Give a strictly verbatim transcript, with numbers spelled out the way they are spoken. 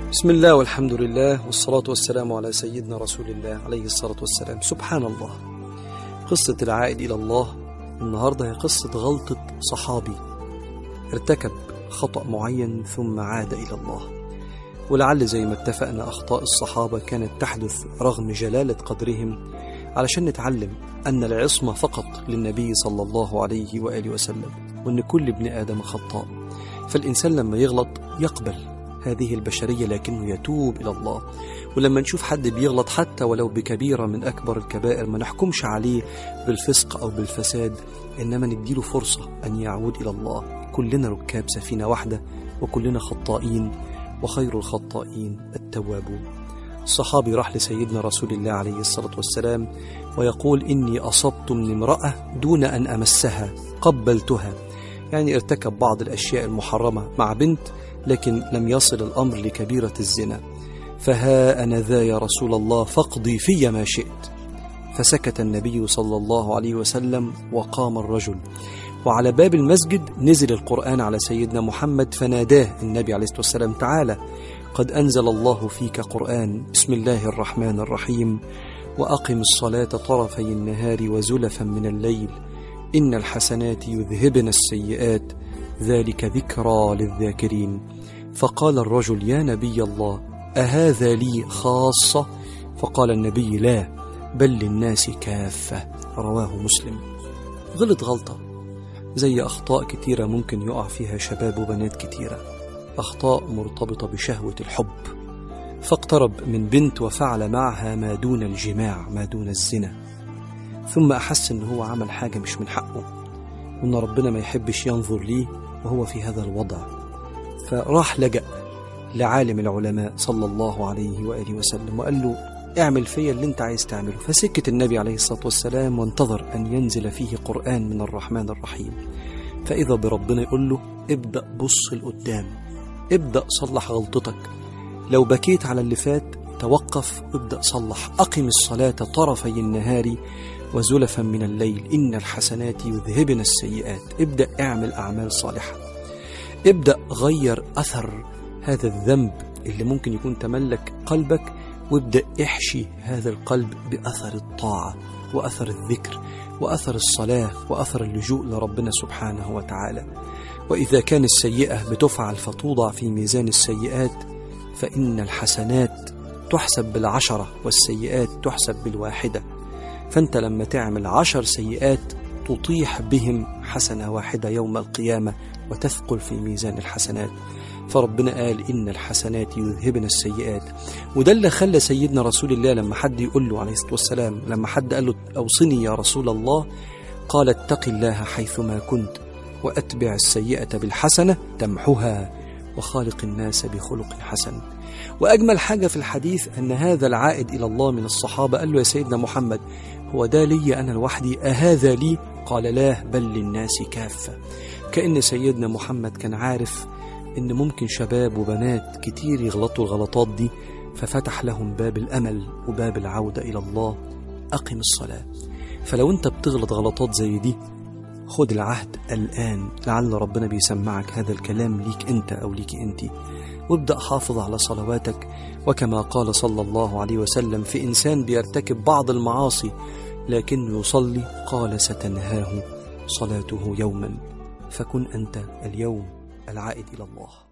بسم الله والحمد لله والصلاة والسلام على سيدنا رسول الله عليه الصلاة والسلام. سبحان الله، قصة العائد إلى الله النهاردة هي قصة غلطة صحابي ارتكب خطأ معين ثم عاد إلى الله. ولعل زي ما اتفقنا أخطاء الصحابة كانت تحدث رغم جلالة قدرهم علشان نتعلم أن العصمة فقط للنبي صلى الله عليه وآله وسلم، وأن كل ابن آدم خطاء. فالإنسان لما يغلط يقبل هذه البشرية لكنه يتوب إلى الله. ولما نشوف حد بيغلط حتى ولو بكبيرة من أكبر الكبائر ما نحكمش عليه بالفسق أو بالفساد، إنما نديله فرصة أن يعود إلى الله. كلنا ركاب سفينة واحدة وكلنا خطائين، وخير الخطائين التوابون. الصحابي راح لسيدنا رسول الله عليه الصلاة والسلام ويقول: إني أصبت من امرأة دون أن أمسها قبلتها، يعني ارتكب بعض الأشياء المحرمة مع بنت لكن لم يصل الأمر لكبيرة الزنا، فها أنا ذا يا رسول الله فاقضي في ما شئت. فسكت النبي صلى الله عليه وسلم وقام الرجل، وعلى باب المسجد نزل القرآن على سيدنا محمد فناداه النبي عليه الصلاة والسلام: تعالى قد أنزل الله فيك قرآن، بسم الله الرحمن الرحيم، وأقم الصلاة طرفي النهار وزلفا من الليل، إن الحسنات يذهبن السيئات، ذلك ذكرى للذاكرين. فقال الرجل: يا نبي الله أهذا لي خاصة؟ فقال النبي: لا، بل للناس كافة. رواه مسلم. غلط غلطة زي أخطاء كتيرة ممكن يقع فيها شباب وبنات كتيرة، أخطاء مرتبطة بشهوة الحب، فاقترب من بنت وفعل معها ما دون الجماع، ما دون الزنا، ثم أحس أنه هو عمل حاجة مش من حقه وأن ربنا ما يحبش ينظر ليه وهو في هذا الوضع، فراح لجأ لعالم العلماء صلى الله عليه وآله وسلم وقال له: اعمل فيا اللي انت عايز تعمله. فسكت النبي عليه الصلاة والسلام وانتظر أن ينزل فيه قرآن من الرحمن الرحيم، فإذا بربنا يقول له: ابدأ بص لقدام، ابدأ صلح غلطتك، لو بكيت على اللي فات توقف وابدأ صلح، أقم الصلاة طرفي النهار وزلفا من الليل، إن الحسنات يذهبن السيئات. ابدأ اعمل أعمال صالحة، ابدأ غير أثر هذا الذنب اللي ممكن يكون تملك قلبك، وابدأ احشي هذا القلب بأثر الطاعة وأثر الذكر وأثر الصلاة وأثر اللجوء لربنا سبحانه وتعالى. وإذا كان السيئة بتفعل فتوضع في ميزان السيئات، فإن الحسنات تحسب بالعشرة والسيئات تحسب بالواحدة. فأنت لما تعمل عشر سيئات تطيح بهم حسنة واحدة يوم القيامة وتثقل في ميزان الحسنات. فربنا قال: إن الحسنات يذهبن السيئات. وده اللي خلى سيدنا رسول الله لما حد يقول له عليه الصلاة والسلام، لما حد قال له: أوصني يا رسول الله، قال: اتق الله حيثما كنت، وأتبع السيئة بالحسنة تمحها، وخالق الناس بخلق حسن. وأجمل حاجة في الحديث أن هذا العائد إلى الله من الصحابة قال له: يا سيدنا محمد، هو ده لي أنا لوحدي؟ أهذا لي؟ قال: لا، بل للناس كافة. كأن سيدنا محمد كان عارف إن ممكن شباب وبنات كتير يغلطوا الغلطات دي، ففتح لهم باب الأمل وباب العودة إلى الله. أقم الصلاة. فلو أنت بتغلط غلطات زي دي، خد العهد الآن، لعل ربنا بيسمعك هذا الكلام ليك أنت أو ليك أنت، وابدأ حافظ على صلواتك. وكما قال صلى الله عليه وسلم في إنسان بيرتكب بعض المعاصي لكنه يصلي، قال: ستنهاه صلاته يوما. فكن أنت اليوم العائد إلى الله.